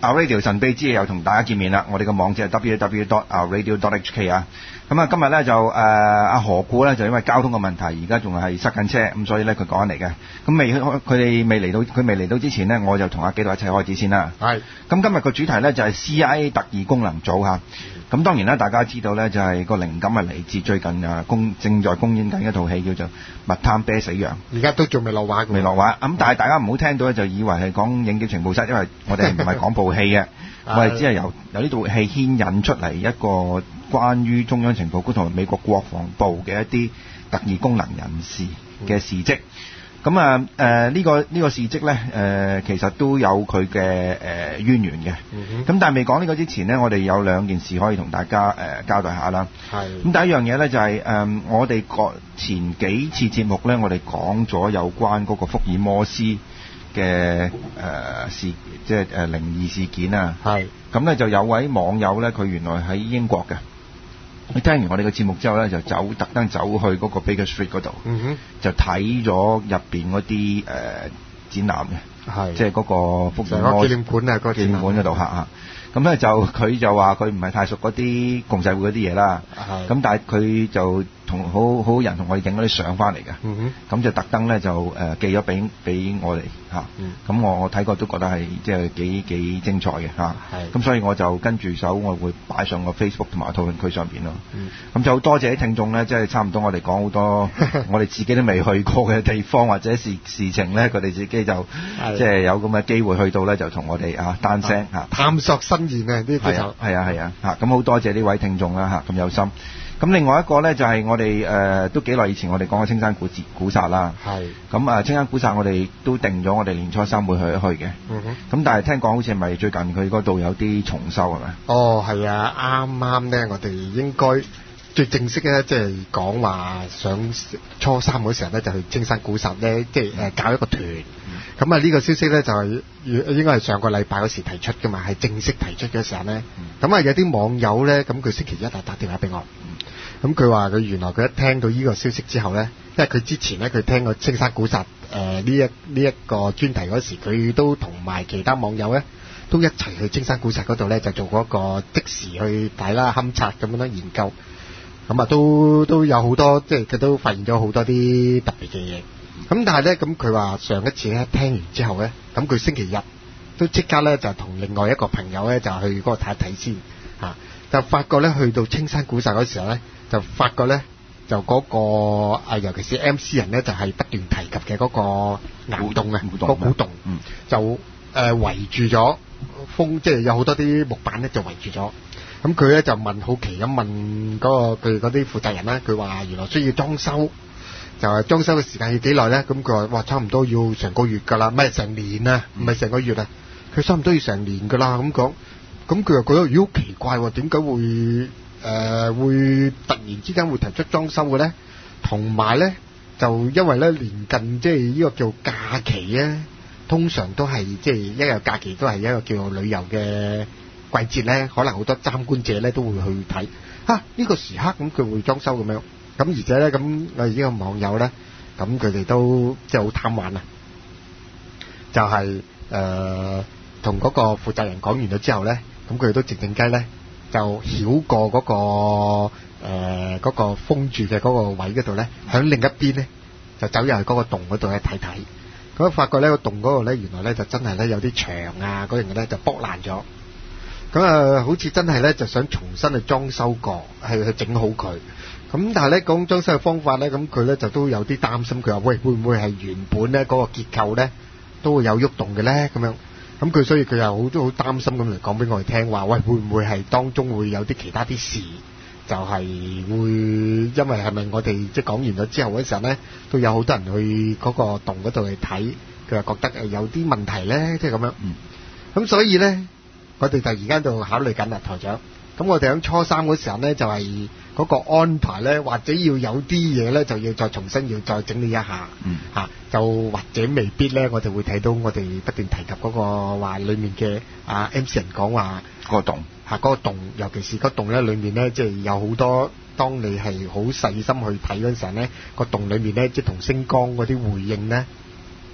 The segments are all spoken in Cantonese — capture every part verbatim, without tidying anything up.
Our Radio 神秘之夜又同大家見面啦，我哋嘅網址係 double-u double-u double-u dot our radio dot h k 啊。咁啊，今日咧就誒阿、呃、何故咧就因為交通嘅問題，而家仲係塞緊車，咁所以咧佢趕嚟嘅。咁未佢哋未嚟到，佢未嚟到之前呢，我就同阿紀陶一齊開始先啦。係。咁今日個主題咧就係 C I A 特異功能組嚇。咁當然啦，大家知道咧就係、是、個靈感係嚟自最近啊公正在公映緊一套戲叫做《密探啤死羊》，而家都仲未落畫嘅。未落畫。咁但係大家唔好聽到咧就以為係講影碟情報室，因為我哋唔係講部戲嘅，我哋只係由由呢套戲牽引出嚟一個關於中央情報局同埋美國國防部嘅一啲特異功能人士嘅事蹟。咁啊誒、呃這個這個、呢個呢個事蹟咧誒其實都有佢嘅誒淵源嘅。咁、嗯、但係未講呢個之前呢，我哋有兩件事可以同大家誒、呃、交代下啦。係。咁第一樣嘢咧就係、是、誒、呃、我哋個前幾次節目咧，我哋講咗有關嗰個福爾摩斯嘅誒、呃、事，即係誒、呃、靈異事件啊。係。咁咧就有位網友咧，佢原來喺英國嘅。佢聽完我哋嘅節目之後咧，就走特登走去嗰個 Baker Street 嗰度、嗯，就睇咗入邊嗰啲誒展覽嘅，即係嗰個福爾摩斯紀念館啊，嗰個紀念館嗰度嚇。咁咧就佢就話佢唔係太熟嗰啲共濟會嗰啲嘢啦，咁但係佢就同好好人同我哋影嗰啲相翻嚟嘅，咁、嗯、就特登咧就誒、呃、寄咗俾俾我哋嚇，咁、嗯、我我睇過都覺得係即係幾幾精彩嘅嚇，咁所以我就跟住手我會擺上個 Facebook 同埋討論區上邊咯，咁、嗯、就好多謝啲聽眾咧，即係差唔多我哋講好多我哋自己都未去過嘅地方或者事事情咧，佢哋自己就即係有咁嘅機會去到咧，就同我哋啊單聲嚇探索新意嘅啲係啊係啊係啊嚇，咁好多謝呢位聽眾啦嚇，咁有心。咁另外一個咧就係、是、我哋誒、呃、都幾耐以前我哋講嘅青山古節古剎啦。係。咁啊青山古剎我哋都定咗我哋年初三會去一去嘅。嗯哼。咁但係聽講好似係咪最近佢嗰度有啲重修係咪？哦係啊，啱啱咧我哋應該最正式咧即係講話上初三嗰時候咧就去青山古剎咧即係誒搞一個團。咁啊呢個消息咧就係應該係上個禮拜嗰時提出㗎嘛，係正式提出嘅時候咧。咁、嗯、啊有啲網友咧咁佢星期一啊打電話俾我。咁佢話佢原來佢一聽到呢個消息之後咧，因為佢之前咧佢聽過青山古剎誒呢一呢一個專題嗰時，佢都同埋其他網友咧都一齊去青山古剎嗰度咧就做過一個即時去睇啦勘察咁樣樣研究，咁啊都都有好多即係佢都發現咗好多啲特別嘅嘢。咁但係咧咁佢話上一次咧聽完之後咧，咁佢星期日都即刻咧就同另外一個朋友咧就去嗰個睇一睇先嚇，就發覺咧去到青山古剎嗰時候咧。就發覺咧，就嗰、那個啊，尤其是 M C 人咧，就係、是、不斷提及嘅嗰個岩洞啊，個古洞，嗯、就誒、呃、圍住咗風，即係有好多啲木板咧就圍住咗。咁佢咧就問好奇咁問嗰、那個佢嗰啲負責人啦，佢話原來需要裝修，就係裝修嘅時間要幾耐咧？咁佢話哇，差唔多要成個月㗎啦，唔係成年啊，唔係成個月啊，佢差唔多要成年㗎啦。咁講，咁佢又覺得咦好奇怪喎，點解會？誒、呃、會突然之間會提出裝修嘅咧，同埋咧就因為咧年近即係呢個叫假期咧，通常都係即係一個假期都係一個叫做旅遊嘅季節咧，可能好多參觀者咧都會去睇嚇呢個時刻咁佢會裝修咁樣，咁而且咧咁我哋呢個網友咧，咁佢哋都即係好貪玩啊，就係誒同嗰個負責人講完咗之後咧，咁佢哋都靜靜雞咧。就繞過嗰、那個誒嗰、呃那個封住嘅嗰個位嗰度咧，喺另一邊咧就走入去嗰個洞嗰度去睇睇。咁發覺呢個洞嗰度咧，原來咧就真係咧有啲牆啊嗰樣嘅咧就剝爛咗。咁啊，好似真係咧就想重新去裝修過，係去整好佢。咁但係咧講裝修嘅方法咧，咁佢咧就都有啲擔心。佢話喂，會唔會係原本咧嗰個結構咧都會有喐動嘅咧？咁樣。咁佢所以佢又好都好擔心咁嚟講俾我哋聽話，喂會唔會係當中會有啲其他啲事，就係會因為係咪我哋即係講完咗之後嗰時候咧，都有好多人去嗰個洞嗰度去睇，佢又覺得誒有啲問題咧，即係咁樣。嗯。咁所以咧，我哋就而家就考慮緊啦，台長。咁我哋喺初三嗰時候咧，就係嗰個安排咧，或者要有啲嘢咧，就要再重新要再整理一下。嗯。嚇，就或者未必咧，我哋會睇到我哋不斷提及嗰個話裡面嘅啊 M C 人講話個洞嚇，嗰個洞，尤其是個洞咧，裡面咧即係有好多，當你係好細心去睇嗰陣時咧，個洞裡面咧即係同星光嗰啲回應咧，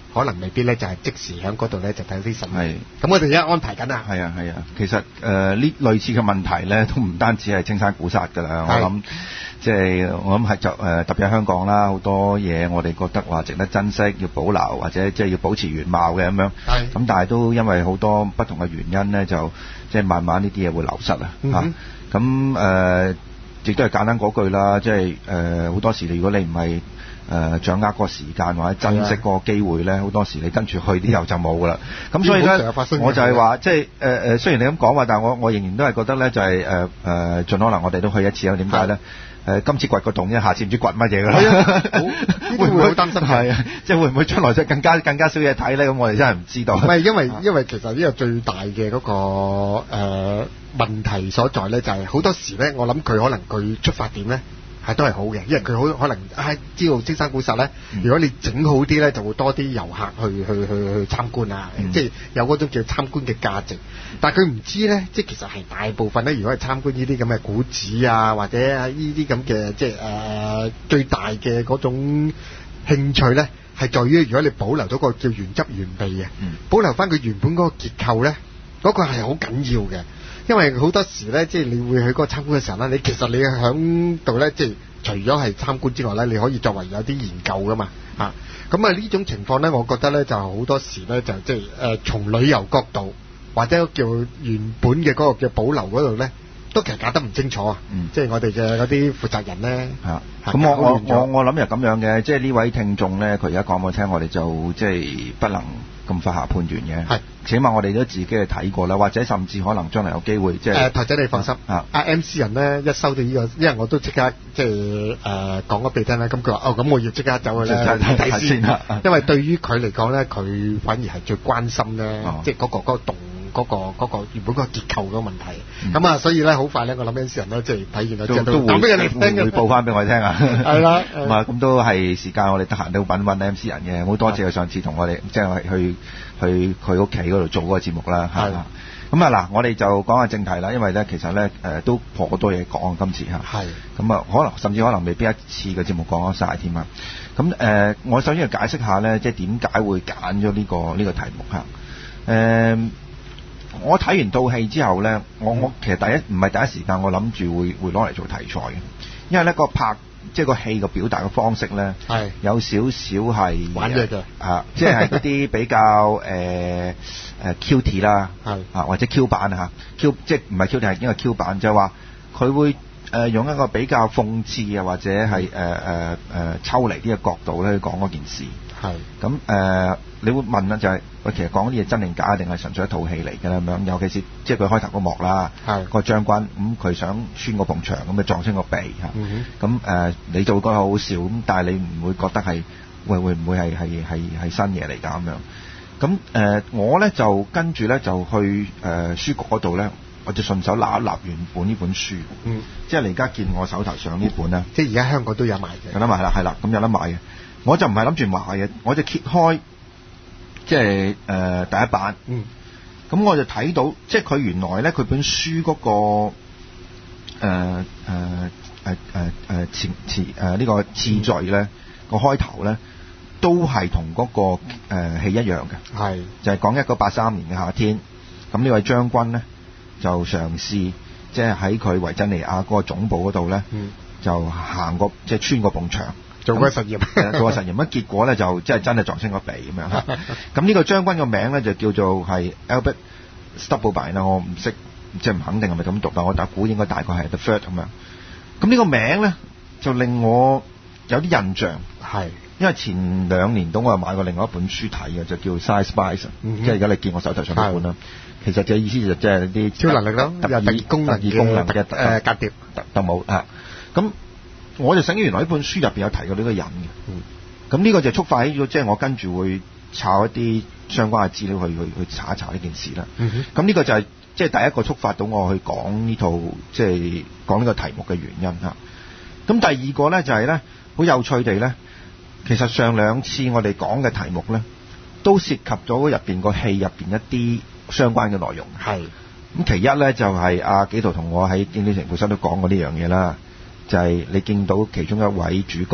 可能未必咧就係即時喺嗰度咧就睇啲新聞。 係。 咁我哋而家安排緊啊。 係啊係啊，其實誒呢、呃、類似嘅問題咧，都唔單止係青山古剎㗎啦。我諗即係我諗係就誒特別係香港啦，好多嘢我哋覺得話值得珍惜、要保留或者即係要保持原貌嘅咁樣。係。咁但係都因為好多不同嘅原因咧，就即係慢慢呢啲嘢會流失、嗯、啊。嚇。咁誒亦都係簡單嗰句啦，即係誒好多時如果你唔係誒、呃、掌握嗰個時間或者珍惜嗰個機會咧，好多時你跟住去啲又就冇噶啦。咁所以咧，我就係話即係誒誒，雖然你咁講話，但係我我仍然都係覺得咧，就係誒誒，盡可能我哋都去一次啊。點解咧？誒、呃、今次掘個洞，下次唔知掘乜嘢噶啦。會唔會好擔心？係啊，即係會唔會將來即係更加更加少嘢睇咧？咁我哋真係唔知道。唔係因為因為其實呢個最大嘅嗰、那個誒、呃、問題所在咧，就係、是、好多時咧，我諗佢可能佢出發點咧。係都係好嘅，因為佢好可能係知道青山古剎咧、嗯。如果你整好啲咧，就會多啲遊客去去去去參觀啊，嗯、即係有嗰種叫參觀嘅價值。但係佢唔知咧，即係其實係大部分咧，如果係參觀呢啲咁嘅古址啊，或者呢啲咁嘅即係誒、呃、最大嘅嗰種興趣咧，係在於如果你保留到個叫原汁原味嘅、嗯，保留翻佢原本嗰個結構咧，嗰、嗰個係好緊要嘅。因為好多時咧，即係你會去嗰個參觀嘅時候咧，你其實你喺度咧，即係除咗係參觀之外咧，你可以作為有啲研究噶嘛，嚇。咁啊呢種情況咧，我覺得咧就好多時咧就即係誒從旅遊角度或者叫原本嘅嗰個嘅保留嗰度咧，都其實搞得唔清楚啊。嗯。即係我哋嘅嗰啲負責人咧。係。咁我我我我諗又咁樣嘅，即係呢位聽眾咧，佢而家講我聽，我哋就即係不能咁快下判斷嘅。係。起碼我哋都自己去睇過啦，或者甚至可能將來有機會即係。誒、呃，台仔你放心，啊，阿 M C 人咧一收到呢、這個，因為我都即刻即係誒講咗俾你聽啦，咁佢話哦，咁我要即刻走去咧睇先啦。因為對於佢嚟講咧，佢反而係最關心咧、哦，即係嗰個嗰、那個洞嗰、那個嗰、那個原本嗰個結構嗰個問題。咁、嗯、啊，所以咧好快咧，我諗 M C 人咧即係睇完啦，之後都講俾人哋聽嘅，會報翻俾我聽啊。係啦，咁啊，咁都係時間，我哋得閒都揾揾 M C 人嘅，好多謝佢上次同我哋即係去。去佢屋企嗰度做嗰個節目啦，係嘛？咁啊嗱，我哋就講下正題啦，因為咧其實咧誒、呃、都頗多嘢講今次嚇，係咁啊，可能甚至可能未必一次嘅節目講得晒添啊。咁誒、呃，我首先要解釋下咧，即係點解會揀咗呢個呢、呢個題目嚇？誒、呃，我睇完套戲之後咧，我我其實第一唔係第一時間我諗住會會攞嚟做題材嘅，因為咧個拍。即係個戲嘅表達嘅方式咧，係有少少係玩嘢嘅，啊，即係嗰啲比較誒誒 cute 啦，係啊或者 Q 版啊 Q 即係唔係 cute 係應該 Q 版，就係話佢會誒、呃、用一個比較諷刺啊或者係誒誒誒抽離啲嘅角度咧去講嗰件事，係咁誒，你會問啦就係、是、喂其實講啲嘢真定假定係純粹一套戲嚟嘅咁樣，尤其是即係佢開頭個幕啦，係個將軍咁佢、嗯、想穿個埲牆咁就撞穿個鼻嚇，咁、嗯、誒、呃、你就會覺得好好笑咁，但係你唔會覺得係會會唔會係係係係新嘢嚟㗎咁樣？咁誒、呃、我咧就跟住咧就去誒、呃、書局嗰度咧，我就順手揦一揦原本呢本書，嗯，即係你而家見我手頭上呢本咧，即係而家香港都有賣嘅，有得賣啦，係啦，咁有得賣嘅，我就唔係諗住買嘅，我就揭開。即係誒、呃、第一版，嗯，咁我就睇到，即係佢原來咧，佢本書嗰、那個誒誒誒誒誒前前誒呢個次序咧，個、嗯、開頭咧，都係同嗰個誒戲、呃、一樣嘅，係就係、是、講一九八三年嘅夏天，咁呢位將軍咧就嘗試即係喺佢維珍尼亞嗰個總部嗰度咧，嗯，就行過即係穿過埲牆。做個實驗，做個實驗，乜結果咧就即係真係撞清個鼻咁樣。咁呢個將軍個名咧就叫做係 Albert Stubblebine 啦，我唔識，即係唔肯定係咪咁讀，但我打估應該大概係 The Third 咁樣。咁呢個名咧就令我有啲印象，係因為前兩年度我又買過另外一本書睇嘅，就叫 Science Spies，嗯、即係而家你見我手頭上呢本啦。其實嘅意思就即係啲超能力咯，特異功能嘅誒間諜特特務啊咁。我就醒起原來呢本書入邊有提過呢個人嘅，咁、嗯、呢個就觸發起咗，即係我跟住會查一啲相關嘅資料去去去查一查呢件事啦。咁、嗯、呢個就係即係第一個觸發到我去講呢套即係講呢個題目嘅原因嚇。咁第二個咧就係咧好有趣地咧，其實上兩次我哋講嘅題目咧都涉及咗入邊個戲入邊一啲相關嘅內容。係咁，其一咧就係阿紀陶同我喺經典情報室都講過呢樣嘢啦。就係、是、你見到其中一位主角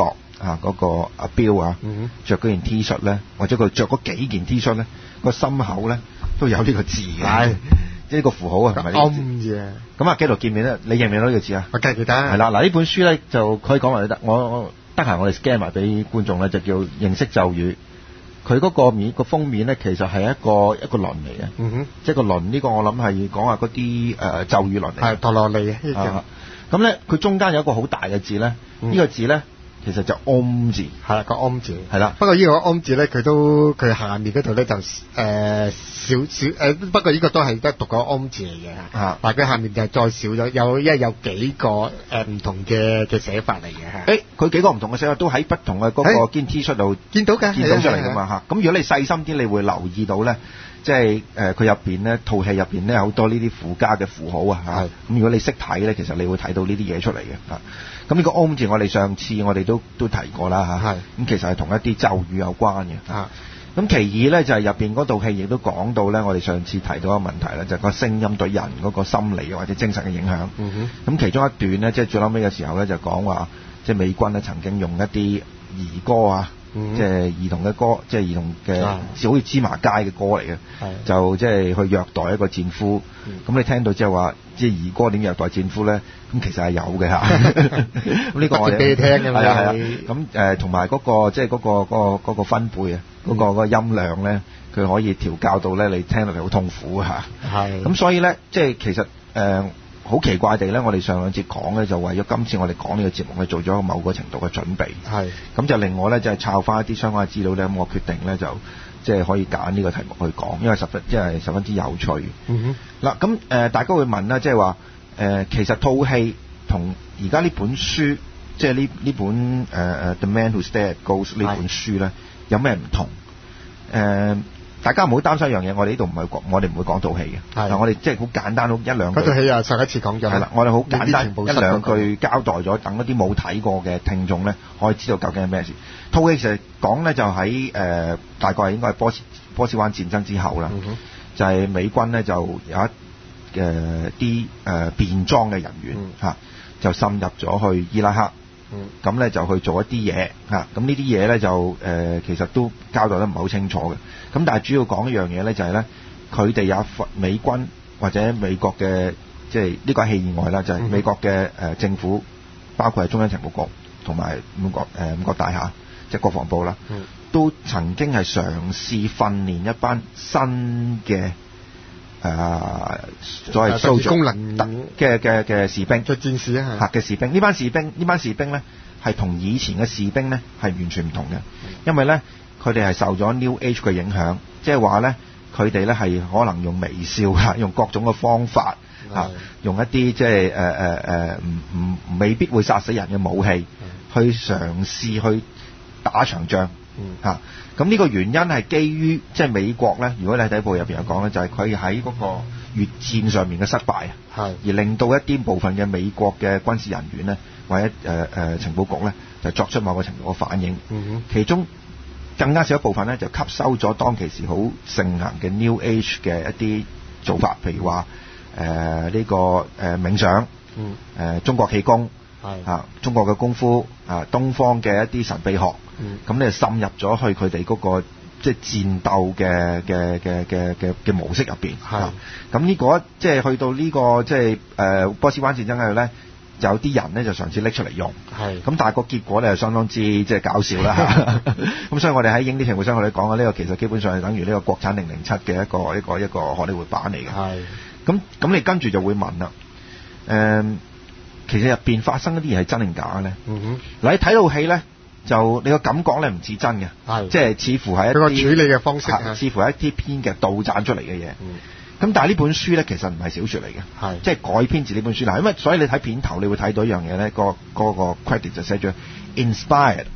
啊嗰、個阿標啊， 嗯着嗰件 T 恤咧，或者佢着嗰幾件 T 恤咧，個心口咧都有呢個字嘅， 係即係呢個符號啊，係咪呢個字？ 暗字啊！ 咁啊，紀陶見面咧，你認唔認到呢個字啊？ 我梗係記得。 係啦，嗱呢本書咧就可以講埋得，我我得閒我哋 scan 埋俾觀眾咧，就叫認識咒語。佢嗰個面個封面咧，其實係一個一個輪嚟嘅， 嗯哼， 即係個輪呢個我諗係講下嗰啲誒咒語輪嚟。 係陀羅尼嘅。 啊咁咧，佢中間有一個好大嘅字咧，呢、 嗯、 個字咧其實就 Om 字， 係啦個 Om 字， 係啦。 不過呢個 Om 字咧，佢都佢下面嗰度咧就誒、呃、少少誒、呃，不過呢個都係得讀個 Om 字嚟嘅嚇，但係佢下面就再少咗，有因為有幾個誒唔、呃、同嘅嘅寫法嚟嘅嚇。 誒，佢幾個唔同嘅寫法都喺不同嘅嗰個件 T 恤度見到㗎， 見到出嚟㗎嘛嚇。咁如果你細心啲，你會留意到咧。即係誒，佢入邊咧，套戲入邊咧，好多呢啲附加嘅符號啊嚇。咁如果你識睇咧，其實你會睇到呢啲嘢出嚟嘅嚇。咁呢個 Om 字，我哋上次我哋都都提過啦嚇。咁其實係同一啲咒語有關嘅。 啊。 咁其二咧就係入邊嗰套戲亦都講到咧，我哋上次提到一個問題咧，就係、是、個聲音對人嗰個心理或者精神嘅影響。咁、 嗯、 其中一段咧，即係最後尾嘅時候咧，就講話即係美軍咧曾經用一啲兒歌啊。嗯、即係兒童嘅歌，即係兒童嘅，好似芝麻街嘅歌嚟嘅，就即係去虐待一個戰俘。咁、嗯、你聽到之後話，即係兒歌點虐待戰俘咧？咁其實係有嘅嚇。咁呢個我哋俾你聽㗎嘛。係啊係啊。 咁誒同埋嗰個即係嗰個嗰、嗰個嗰個分貝啊，嗰、嗰個嗰個音量咧，佢可以調校到咧，你聽落嚟好痛苦嚇。係。咁所以咧，即係其實誒。呃好奇怪地咧，我哋上兩節講咧，就為咗今次我哋講呢個節目，去做咗某個程度嘅準備。係。咁就令我咧，就係抄翻一啲相關嘅資料咧，咁我決定咧就即係可以揀呢個題目去講，因為十分即係十分之有趣。嗯哼。嗱，咁誒大家會問啦，即係話誒其實套戲同而家呢本書，即係呢呢本誒誒、呃、The Man Who Stared at Ghosts 呢本書咧，有咩唔同？誒、呃。大家唔好擔心一樣嘢，我哋呢度唔係講，我哋唔會講套戲嘅。係，我哋即係好簡單，好一兩句。嗰套戲啊，上一次講咗。係啦，我哋好簡單一兩句交代咗，等一啲冇睇過嘅聽眾咧，可以知道究竟係咩事。套戲其實講咧就喺誒、呃、大概應該係波斯波斯灣戰爭之後啦、嗯，就係、是、美軍咧就有一誒啲誒便裝嘅人員嚇、嗯，就滲入咗去伊拉克。咁、嗯、咧就去做一啲嘢嚇，咁呢啲嘢咧就誒、呃、其實都交代得唔係好清楚嘅。咁但係主要講一樣嘢咧，就係咧佢哋有美軍或者美國嘅，即係呢個係戲以外啦，就係、是、美國嘅誒、呃、政府，包括係中央情報局同埋五角誒五角大廈，即係國防部啦、嗯，都曾經係嘗試訓練一班新嘅。誒、呃，所謂操功能嘅嘅嘅士兵，做戰士啊，嘅士兵。呢班士兵，呢班士兵咧係同以前嘅士兵咧係完全唔同嘅，因為咧佢哋係受咗 New Age 嘅影響，即係話咧佢哋咧係可能用微笑啊，用各種嘅方法啊，用一啲即係誒誒誒唔唔未必會殺死人嘅武器去嘗試去打場仗。嗯嚇，咁呢個原因係基於即係美國咧，如果你喺第一部入邊有講咧，就係佢喺嗰個越戰上面嘅失敗啊，係而令到一啲部分嘅美國嘅軍事人員咧，或者誒誒、呃、情報局咧，就作出某個程度嘅反應。嗯哼，其中更加少一部分咧，就吸收咗當其時好盛行嘅 New Age 嘅一啲做法，譬如話誒呢個誒、呃、冥想，嗯誒、呃、中國氣功。係啊，中國嘅功夫啊，東方嘅一啲神秘學，咁、嗯、你滲入咗去佢哋嗰個即係戰鬥嘅嘅嘅嘅嘅嘅模式入邊。係，咁呢個即係去到呢、這個即係誒波斯灣戰爭嗰度咧，就有啲人咧就嘗試拎出嚟用。係，咁但係個結果咧係相當之即係搞笑啦。咁所以我哋喺影啲情報商我哋講嘅呢個其實基本上係等於呢個國產零零七嘅一個一個一個荷里活版嚟嘅。係，咁咁你跟住就會問啦，誒、嗯。其實入邊發生嗰啲嘢係真定假嘅咧？嗯哼，嗱你睇套戲咧，就你個感覺咧唔似真嘅，係即係似乎係一個處理嘅方式，似乎係一啲編劇杜撰出嚟嘅嘢。嗯，咁但係呢本書咧其實唔係小説嚟嘅，係即係改編自呢本書啦。因為所以你睇片頭你會睇到一樣嘢咧，個嗰個 credit 就寫咗 inspired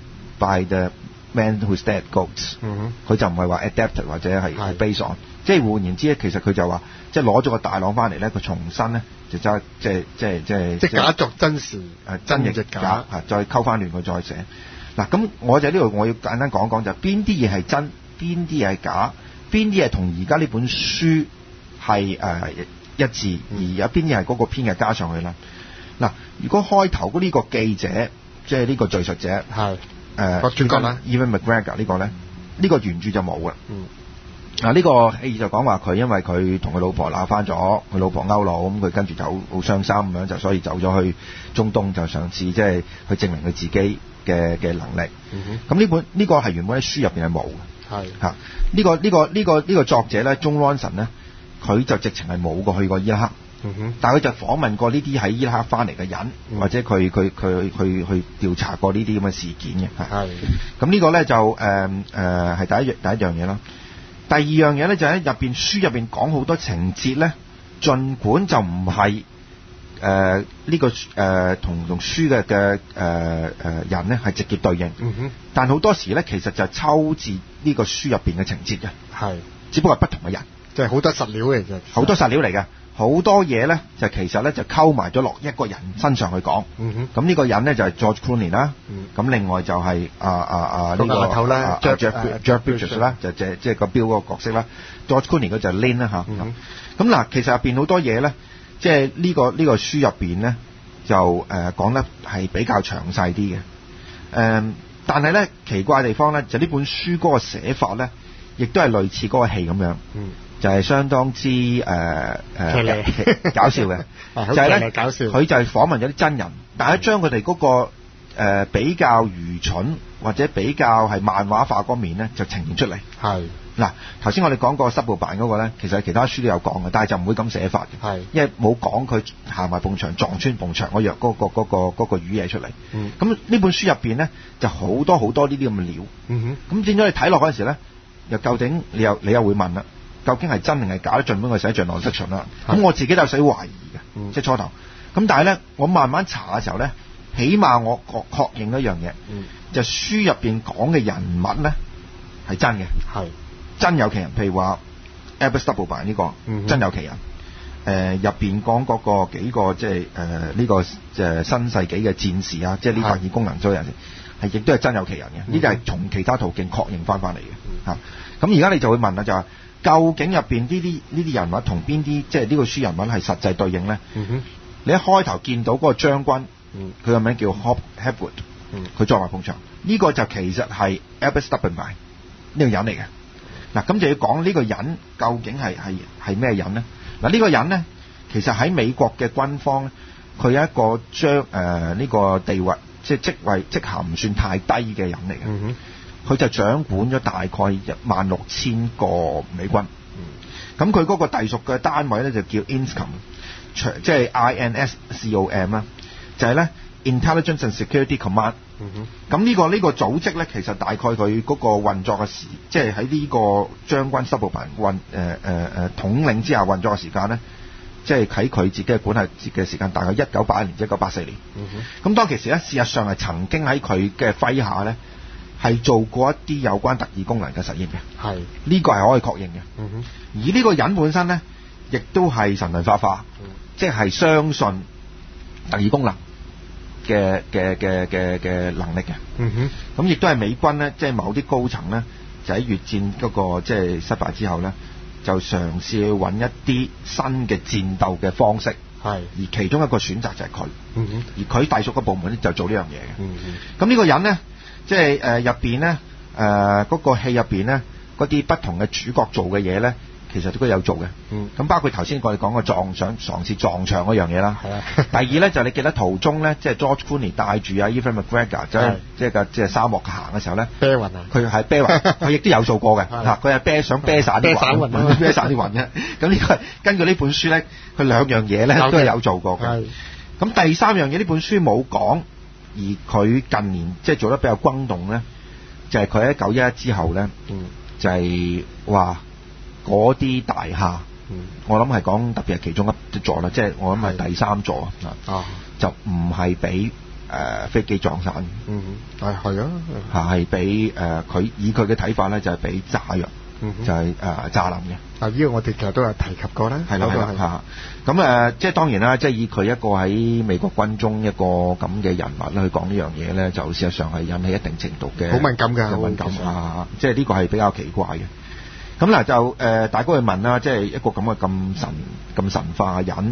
by the man who stared at ghosts。嗯哼，佢就唔係話 adapted 或者係 based on，即係換言之咧，其實佢就話即係攞咗個大浪翻嚟咧，佢重新咧。就即係即係即係即係即係假作真時，誒真亦假，假再溝翻亂佢再寫。嗱咁我就呢度我要簡單講講就邊啲嘢係真，邊啲嘢係假，邊啲係同而家呢本書係誒、呃、一致，而有邊啲係嗰個編劇加上去啦。嗱，如果開頭嗰呢個記者即係呢個敘述者係誒個主角啦 Ewan McGregor 呢個咧，呢個原著就冇嘅。 嗯。 嗱呢個戲就講話佢因為佢同佢老婆鬧翻咗，佢老婆勾佬，咁佢跟住就好好傷心咁樣，就所以走咗去中東，就嘗試即係去證明佢自己嘅嘅能力。咁呢、嗯、本呢、這個係原本喺書入邊係冇嘅。係嚇呢個呢、這個呢、這個呢、這個作者咧 Jon Ronson 咧，佢就直情係冇過去過伊拉克。嗯、哼但係佢就訪問過呢啲喺伊拉克翻嚟嘅人，嗯、或者佢佢佢去去調查過呢啲咁嘅事件嘅。係咁呢個咧就誒誒係第一第一樣嘢啦。第二樣嘢咧就喺入邊書入邊講好多情節咧，儘管就唔係誒呢個誒同同書嘅嘅誒誒人咧係直接對應，嗯、哼但好多時咧其實就係抽自呢個書入邊嘅情節嘅，係是只不過係不同嘅人，即係好多實料嚟嘅，好多實料嚟嘅。好多嘢咧，就其實咧就溝埋咗落一個人身上去講。嗯哼。咁呢個人咧就係 George Clooney 啦。嗯。咁另外就係啊啊啊呢個頭啦 Jeff Bridges 啦，就即係即係個標嗰個角色啦。George Clooney 嗰就係 Lin 啦嚇。嗯。咁嗱，其實入邊好多嘢咧，即係呢個呢個書入邊咧，就誒講得係比較詳細啲嘅。誒，但係咧奇怪嘅地方咧，就呢本書嗰個寫法咧，亦都係類似嗰個戲咁樣。嗯。就係相當之誒誒、呃呃、搞笑嘅，就係咧佢就係訪問咗啲真人，但係將佢哋嗰個、呃、比較愚蠢或者比較係漫畫化嗰面咧，就呈現出嚟。係嗱，頭先我哋講過濕布扮嗰個咧，其實其他書都有講嘅，但係就唔會咁寫法嘅，係因為冇講佢行埋埲牆撞穿埲牆嗰樣嗰個嗰個嗰個語嘢出嚟。嗯，咁呢本書入邊咧就好多好多呢啲咁嘅料。嗯哼，咁變咗你睇落嗰陣時咧，又究竟你又你又會問啦。究竟係真定係假？盡管佢寫像 non-fiction 啦，咁我自己都有少少懷疑嘅，嗯、即係初頭。咁但係咧，我慢慢查嘅時候咧，起碼我確確認一樣嘢，嗯、就書入邊講嘅人物咧係真嘅，係是真有其人。譬如話 Albert Stubblebine 呢個、嗯、哼真有其人。誒入邊講嗰個幾個即係誒呢個即係新世紀嘅戰士啊，即係呢特異功能組人士，係亦都係真有其人嘅。呢啲係從其他途徑確認翻翻嚟嘅嚇。咁而家你就會問啦，就係、是。究竟入邊呢啲呢啲人物同邊啲即係呢個書人物係實際對應咧？嗯、哼你一開頭見到嗰個將軍，佢個、嗯、名叫 Hop Hepwood，佢作埋捧場，呢、這個就其實係 Albert Stubblebine 呢個人嚟嘅。嗱，咁就要講呢個人究竟係係係咩人咧？嗱，呢個人咧，其實喺美國嘅軍方咧，佢有一個將誒呢個地位即係職位職銜唔算太低嘅人嚟嘅。嗯哼佢就掌管咗大概一萬六千個美軍，咁佢嗰個隸屬嘅單位咧就叫 I N S C O M， 即係 I N S C O M 啦，就係咧 Intelligence and Security Command。咁呢、嗯哼呢個呢、呢個組織咧，其實大概佢嗰個運作嘅時，即係喺呢個將軍 Stubblebine 運誒誒誒統領之下運作嘅時間咧，即係喺佢自己嘅管轄嘅時間，大概一九八一年至一九八四年。咁、嗯、哼當其時咧，事實上係曾經喺佢嘅麾下咧。係做過一啲有關特異功能嘅實驗嘅，係呢是個係可以確認嘅。嗯、哼而呢個人本身咧，亦都係神神化化，嗯、即係相信特異功能嘅嘅嘅嘅嘅能力嘅。嗯哼，咁亦都係美軍咧，即係某啲高層咧，就喺越戰嗰個即係失敗之後咧，就嘗試去揾一啲新嘅戰鬥嘅方式。係是，而其中一個選擇就係佢。嗯哼，而佢隸屬嘅部門咧就做呢樣嘢嘅。嗯哼，咁呢個人咧。即係誒入邊咧，誒嗰個戲入邊咧，嗰啲不同嘅主角做嘅嘢咧，其實都有做嘅。嗯。咁包括頭先我哋講嘅撞牆、嘗試撞牆嗰樣嘢啦。係啊。第二咧就係、你記得途中咧，即係 George Clooney 帶住啊 Ewan McGregor 即係即係個即係沙漠行嘅時候咧，啤雲啊！佢係啤雲，佢亦都有做過嘅。嚇！佢係啤想啤散啲雲，啤散啲雲嘅。咁呢個根據呢本書咧，佢兩樣嘢咧都係有做過嘅。係。咁第三樣嘢呢本書冇講。而佢近年即係做得比較轟動咧，就係佢喺九一一之後咧，嗯、就係話嗰啲大廈，嗯、我諗係講特別係其中一座啦，即係我諗係第三座啊，就唔係俾誒飛機撞散，嗯，係係啊，係俾誒佢以佢嘅睇法咧，就係俾炸藥。嗯、就係、是、誒、呃、炸冧嘅。啊，呢個我哋其實都有提及過啦。係啦，係啦，嚇。咁誒、呃，即係當然啦，即係以佢一個喺美國軍中一個咁嘅人物咧，去講呢樣嘢咧，就事實上係引起一定程度嘅好敏感嘅敏感啊！即係呢個係比較奇怪嘅。咁嗱就誒、呃，大家去問啦，即係一個咁嘅咁神咁神化嘅人，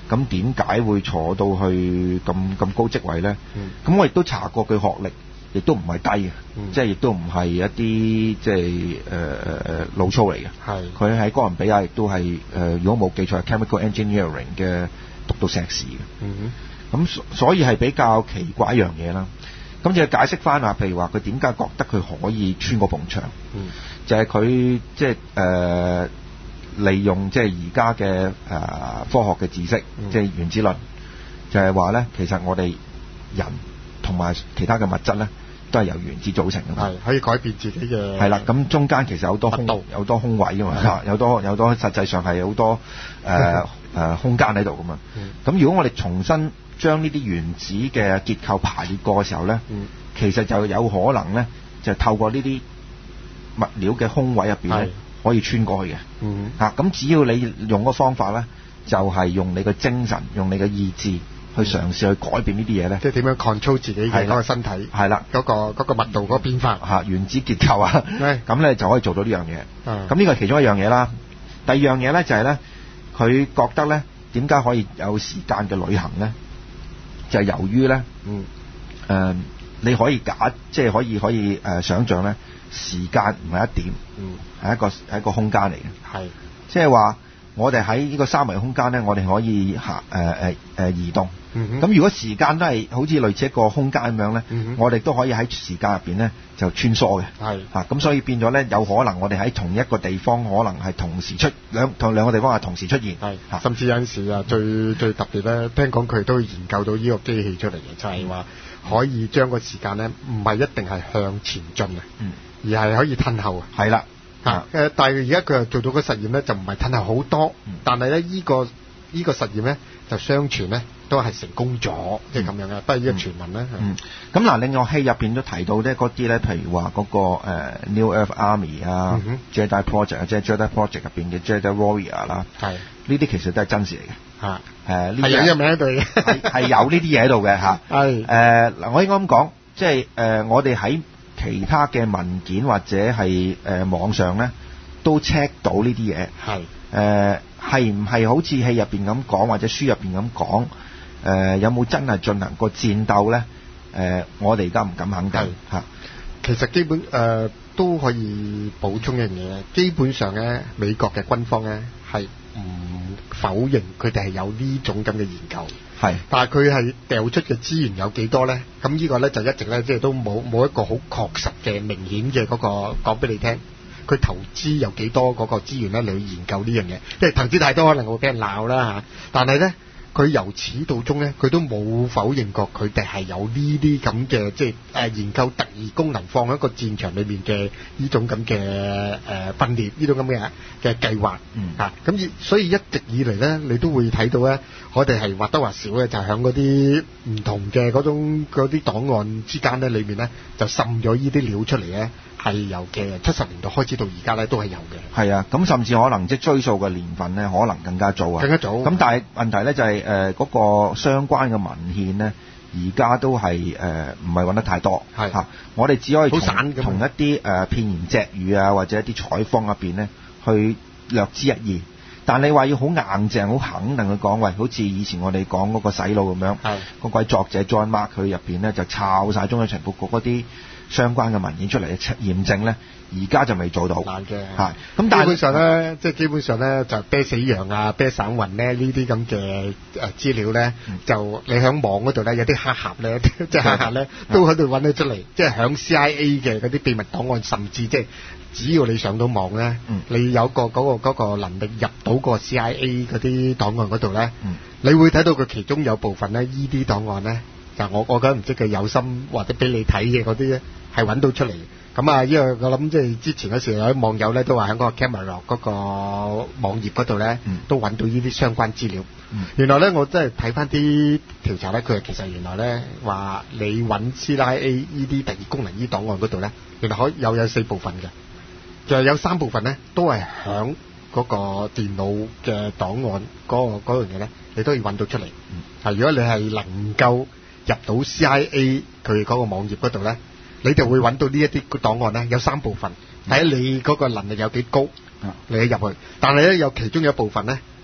咁點解會坐到去咁咁高職位咧？咁、嗯、我亦都查過佢學歷，亦都唔係低嘅，嗯、即係亦都唔係一啲即係誒誒誒老粗嚟嘅。係佢喺哥倫比亞亦都係誒、呃，如果冇記錯係 chemical engineering 嘅讀到碩士嘅。嗯咁所以係比較奇怪一樣嘢啦。咁就解釋翻啊，譬如話佢點解覺得佢可以穿過埲牆？嗯，就係佢即係誒利用即係而家嘅誒科學嘅知識，嗯、即係原子論，就係話咧，其實我哋人同埋其他嘅物質咧，都係由原子組成嘅嘛。係可以改變自己嘅。係啦，咁中間其實有好多空有好多空位㗎嘛，有多有多實際上係好多誒誒、呃呃、空間喺度㗎嘛。咁、嗯、如果我哋重新將呢啲原子嘅結構排列過嘅時候咧，嗯、其實就有可能咧，就透過呢啲物料嘅空位入邊咧，可以穿過去嘅。嗯，嚇咁、啊、只要你用個方法咧，就係、是、用你嘅精神，用你嘅意志去嘗試去改變呢啲嘢咧。即係點樣 control 自己嘅嗰個身體？係啦，嗰、那個嗰、那個密度嗰個變化嚇、啊，原子結構啊，咁咧就可以做到呢樣嘢。咁呢個係其中一樣嘢啦。第二樣嘢咧就係、是、咧，佢覺得咧點解可以有時間嘅旅行咧？就係、是、由於咧，嗯，誒、呃，你可以假，即係可以可以誒、呃、想像咧，時間唔係一點，嗯，係一個係一個空間嚟嘅，係，即係話我哋喺呢個三維空間咧，我哋可以行誒誒誒移動，咁、嗯、如果時間都係好似類似一個空間咁樣咧，嗯、我哋都可以喺時間入邊咧就穿梭嘅，係，嚇，咁所以變咗咧，有可能我哋喺同一個地方，可能係同時出兩同兩個地方係同時出現，係，嚇，甚至有陣時啊，最最特別咧，聽講佢都研究到呢個機器出嚟嘅，就係、是、話可以將個時間咧唔係一定係向前進嘅，嗯，而係可以褪後啊，係啦。啊！誒，但係而家佢又做到個實驗咧，就唔係褪後好多，嗯、但係咧依個依、呢個實驗咧，就相傳咧都係成功咗，即係咁樣嘅，不過依個傳聞咧。嗯。咁嗱、嗯，另外戲入邊都提到咧嗰啲咧，譬如話嗰、嗰個、呃、New Earth Army 啊、嗯、Jedi Project 即係 Jedi Project 入邊嘅 Jedi Warrior 啦，係呢啲其實都係真事嚟嘅。嚇！誒呢啲係有呢個名喺度嘅，係係有呢啲嘢喺度嘅嚇。係誒嗱，我應該咁講，即係誒、呃、我哋喺其他嘅文件或者係誒、呃、網上咧，都 check 到呢啲嘢。係誒係唔係好似戲入邊咁講，或者書入邊咁講？誒、呃、有冇真係進行過戰鬥咧？誒、呃、我哋而家唔敢肯定嚇。其實基本誒、呃、都可以補充一樣嘢，基本上咧美國嘅軍方咧係唔否認佢哋係有呢種咁嘅研究。係，但係佢係掉出嘅資源有幾多咧？咁呢個咧就一直咧即係都冇冇一個好確實嘅明顯嘅嗰個講俾你聽。佢投資有幾多嗰個資源咧嚟去研究呢樣嘢？即係投資太多可能會俾人鬧啦嚇。但係咧，佢由始到終咧，佢都冇否認過佢哋係有呢啲咁嘅即係誒研究特異功能放喺個戰場裏面嘅呢種咁嘅誒訓練呢種咁嘅嘅計劃。嗯。嚇，咁所以一直以嚟咧，你都會睇到咧。我哋係或多或少嘅，就喺嗰啲唔同嘅嗰種嗰啲檔案之間咧，裏面咧就滲咗呢啲料出嚟咧，係有嘅。七十年代開始到而家咧，都係有嘅。係啊，咁甚至可能即係追溯嘅年份咧，可能更加早啊。更加早。咁但係問題咧就係誒嗰個相關嘅文獻咧，而家都係誒唔係揾得太多。係嚇、啊，我哋只可以從同一啲誒、呃、片言隻語啊，或者一啲採訪入邊咧，去略知一二。但你話要好硬淨、好肯定去講，喂，好似以前我哋講嗰個洗腦咁樣，嗰位作者 John Mark 佢入邊咧就抄晒中央情報局嗰啲相關嘅文件出嚟嘅驗證咧，而家就未做到。難嘅，係咁，但係基本上咧，即係基本上咧就啤死羊啊、啤省魂咧呢啲咁嘅誒資料咧，嗯、就你喺網嗰度咧有啲黑客咧，即係黑客咧都喺度揾得出嚟，即係喺 C I A 嘅嗰啲秘密檔案，甚至即係。只要你上到網咧，嗯、你有個嗰、嗰個嗰個能力入到個 C I A 嗰啲檔案嗰度咧，嗯、你會睇到佢其中有部分咧，依啲檔案咧，就我我覺得唔知佢有心或者俾你睇嘅嗰啲咧，係揾到出嚟。咁啊，因為我諗即係之前嗰時有啲網友咧都話喺嗰個 Camera 嗰個網頁嗰度咧，嗯、都揾到呢啲相關資料。嗯、原來咧，我真係睇翻啲調查咧，佢其實原來咧話你揾 C I A 呢啲特異功能依檔案嗰度咧，原來可以有有四部分嘅。就係有三部分咧，都係響嗰個電腦嘅檔案嗰、嗰個嗰樣嘢咧，你都要揾到出嚟。嗯，係如果你係能夠入到 C I A 佢嗰個網頁嗰度咧，你就會揾到呢一啲檔案咧，有三部分，睇下你嗰個能力有幾高，嗯、你入去。但係咧有其中有一部分咧，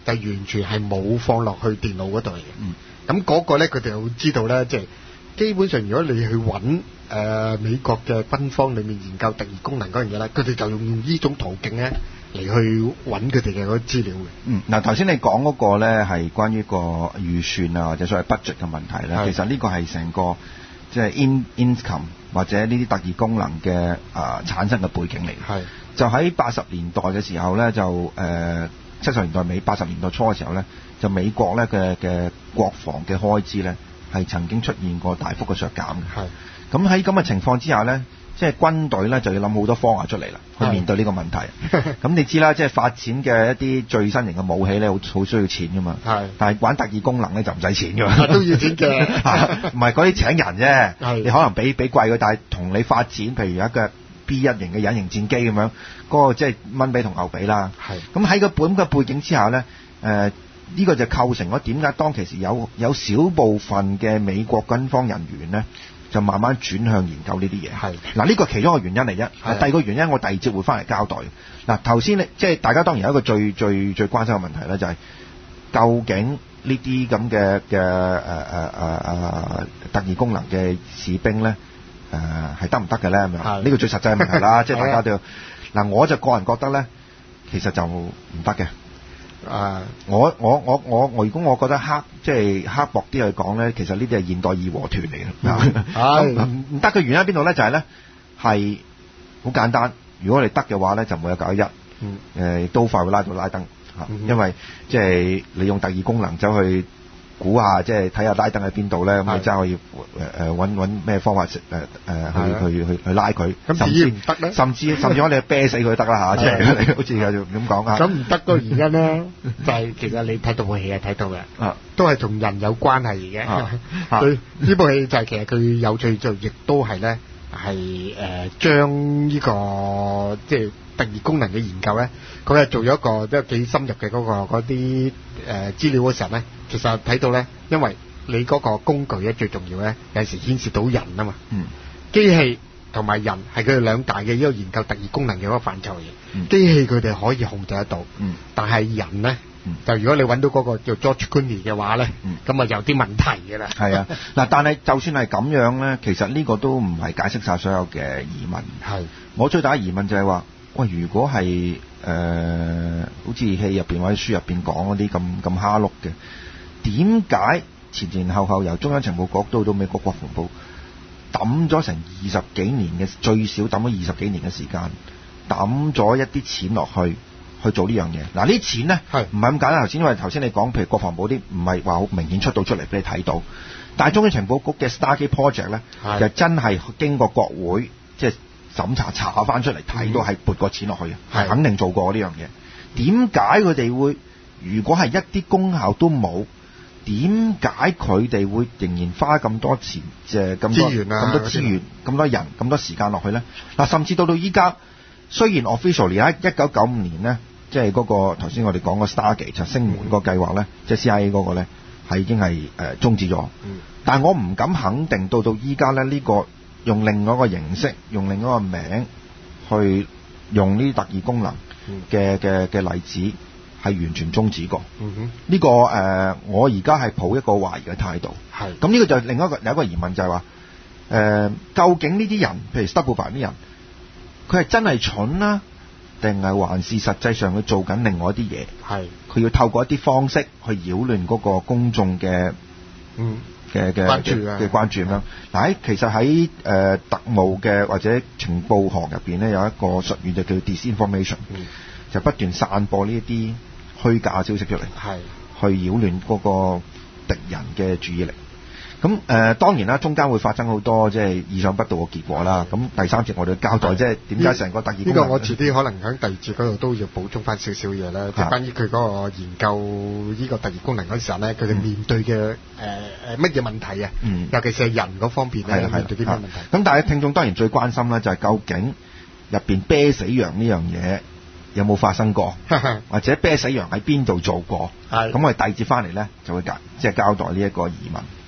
就完全係冇放落去電腦嗰度嚟嘅。嗯，咁嗰個咧佢哋會知道咧，即係基本上如果你去揾誒、呃、美國嘅軍方裡面研究特異功能嗰樣嘢咧，佢哋就用呢種途徑咧嚟去揾佢哋嘅嗰啲資料嘅。 嗯，嗱頭先你講嗰個咧係關於個預算啊或者所謂 budget 嘅問題咧，其實呢個係成個即係 in income 或者呢啲特異功能嘅啊、呃、產生嘅背景嚟嘅。係就喺八十年代嘅時候咧，就誒七十年代尾八十年代初嘅時候咧，就美國咧嘅嘅國防嘅開支咧係曾經出現過大幅嘅削減嘅。係咁喺咁嘅情況之下咧，即係軍隊咧就要諗好多方案出嚟啦，去面對呢個問題。咁你知啦，即係發展嘅一啲最新型嘅武器咧，好好需要錢噶嘛。係，但係玩特異功能咧就唔使錢噶嘛。 都要錢嘅， 唔係嗰啲請人啫。係，你可能俾俾貴嘅，但係同你發展，譬如有一個 B 一型嘅隱形戰機咁樣，嗰、嗰個即係蚊比同牛比啦。係，咁喺個本嘅背景之下咧，誒、呃、呢、呢個就構成咗點解當其時有有少部分嘅美國軍方人員咧，就慢慢轉向研究呢啲嘢。係嗱，呢個其中一個原因嚟啫。第二個原因我第二節會翻嚟交代。嗱，頭先你即係大家當然有一個最最最關心嘅問題咧，就係、是、究竟呢啲咁嘅嘅誒誒誒誒特異功能嘅士兵咧誒係得唔得嘅咧？咁樣呢個最實際嘅問題啦。即係大家都要嗱，我就個人覺得咧，其實就唔得嘅。啊！我我我我我如果我覺得刻即係刻薄啲去講咧，其實呢啲係現代義和團嚟嘅。係唔得嘅原因喺邊度咧？就係咧係好簡單。如果你得嘅話咧，就唔會有九一一。嗯。誒都快會拉到拉登嚇，嗯、因為即係你用特異功能走去估下，即係睇下拉登喺邊度咧，咁你真係可以誒誒揾揾咩方法誒誒、呃、去去去去拉佢。咁至於唔得咧？甚至甚至可你啤死佢都得啦嚇，即係你好似又咁講啊。咁唔得個原因咧，就係其實你睇到部戲係睇到嘅，啊，都係同人有關係嘅。佢呢部戲就係其實佢有趣就亦都係咧係誒將呢個即係特異功能嘅研究咧，佢係做咗一個即係幾深入嘅嗰個嗰啲誒資料嘅時候咧。其實睇到咧，因為你嗰個工具咧最重要咧，有時牽涉到人啊嘛。嗯。機器同埋人係佢哋兩大嘅一個研究特異功能嘅一個範疇嚟嘅。嗯。機器佢哋可以控制得到。嗯。但係人咧，嗯、就如果你揾到嗰個叫 George Clooney 嘅話咧，嗯。咁啊有啲問題㗎啦。係啊。嗱，但係就算係咁樣咧，其實呢個都唔係解釋晒所有嘅疑問。係。我最大嘅疑問就係話，喂，如果係誒、呃、好似戲入邊或者書入邊講嗰啲咁咁蝦碌嘅。點解前前後後由中央情報局到到美國國防部抌咗成二十幾年嘅，最少抌咗二十幾年嘅時間，抌咗一啲錢落去去做呢樣嘢？嗱，呢啲錢咧係唔係咁簡單？頭先因為頭先你講，譬如國防部啲唔係話好明顯出到出嚟俾你睇到，但係中央情報局嘅 Stargate Project 咧就真係經過國會即係審查查翻出嚟，睇到係撥個錢落去嘅，係肯定做過呢樣嘢。點解佢哋會如果係一啲功效都冇？點解佢哋會仍然花咁多錢、誒咁多資源啊、咁多資源、咁多人、咁多時間落去咧？嗱，甚至到到依家，雖然 officially 喺一九九五年咧，即係嗰個頭先我哋講個 Stargate 就星門個計劃咧，即係 C I A 嗰個咧，係已經係誒終止咗。嗯。但係我唔敢肯定到到依家咧，呢個用另外一個形式、用另外一個名去用呢啲特異功能嘅嘅嘅例子。係完全終止過。嗯哼，呢、這個誒、呃，我而家係抱一個懷疑嘅態度。係。咁呢個就另一個有一個疑問就係話，誒、呃，究竟呢啲人，譬如 Stubbleford 啲人，佢係真係蠢啦，定係還是實際上佢做緊另外一啲嘢？係。佢要透過一啲方式去擾亂嗰個公眾嘅，嗯嘅嘅關注嘅關注咁樣。嗱喺其實喺誒、呃、特務嘅或者情報學入邊咧，有一個術語就叫 disinformation。嗯。就不斷散播呢一啲虛假消息出嚟，係去擾亂嗰個敵人嘅注意力。咁誒、呃、當然啦，中間會發生好多即係意想不到嘅結果啦。咁第三節我哋交代即係點解成個特異功能呢、這個我遲啲可能喺第二節嗰度都要補充翻少少嘢啦，即係關於佢嗰個研究呢個特異功能嗰陣時候咧，佢哋面對嘅誒誒乜嘢問題啊？嗯，尤其是係人嗰方面咧，面對啲咩問題？咁大家聽眾當然最關心咧就係究竟入邊啤死羊呢樣嘢有冇發生過，或者啤死羊喺邊度做過？係咁，我哋第二節翻嚟咧就會解即係交代呢一個疑問。